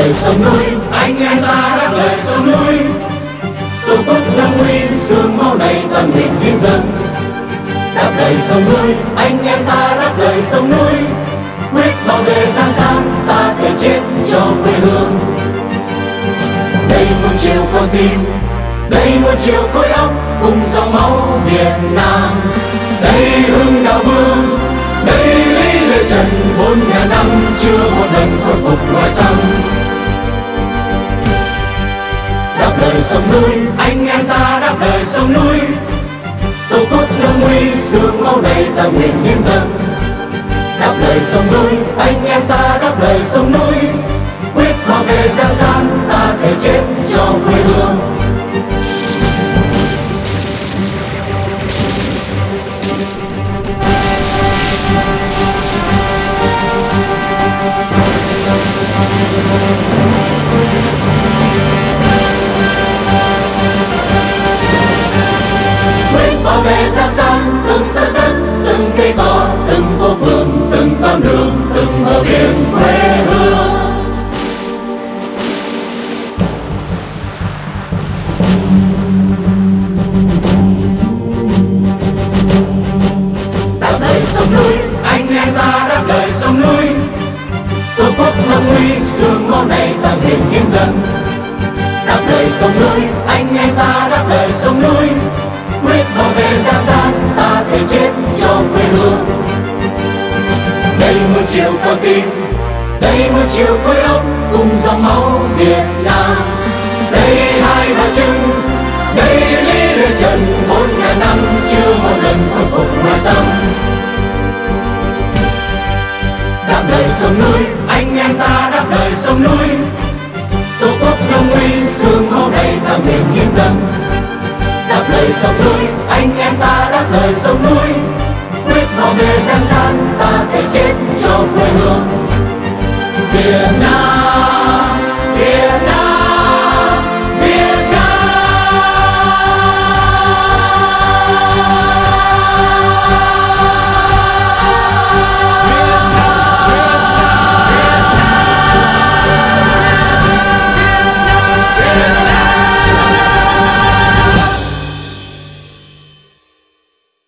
lời sông núi, anh em ta đáp lời sông núi. Tổ quốc lâm nguy, xương máu này ta nguyện hiến dâng. Đáp lời sông núi, anh em ta đáp lời sông núi. Quyết bảo vệ Giang San, ta thể chết cho quê hương. Đây muôn triệu con tim, đây muôn triệu khối óc, cùng dòng máu Việt Nam. Đây Hưng Đạo Vương, đây Lý Lê Trần, 4.000 năm chưa một lần khuất phục ngoài xăm. Đáp lời sông núi, anh em ta đáp lời sông núi. Tổ quốc lâm nguy, xương máu này ta nguyện hiến dâng. Đáp lời sông núi, anh em ta đáp lời sông núi. Quyết bảo vệ Giang San, ta thể chết cho quê hương. Quyết bảo vệ Giang San, từng tấc đất, từng cây cỏ, từng phố phường, từng con đường, từng bờ biển quê hương. Đáp lời sông núi, anh em ta đáp lời sông núi. Tổ quốc lâm nguy, xương máu này ta nguyện hiến dâng. Đáp lời sông núi, anh em ta đáp lời sông núi. Quyết bảo vệ Giang San, ta thể chết cho quê hương. Đây muôn triệu con tim, đây muôn triệu khối óc, cùng dòng máu Việt Nam. Đây Hai Bà Trưng, đây Lý Lê Trần, 4.000 năm chưa một lần khuất phục ngoài xăm. Đáp lời sông núi, anh em ta đáp lời sông núi. Tổ quốc lâm nguy, xương máu này ta nguyện hiến dâng. Đáp lời sông núi, anh em ta đáp lời sông núi.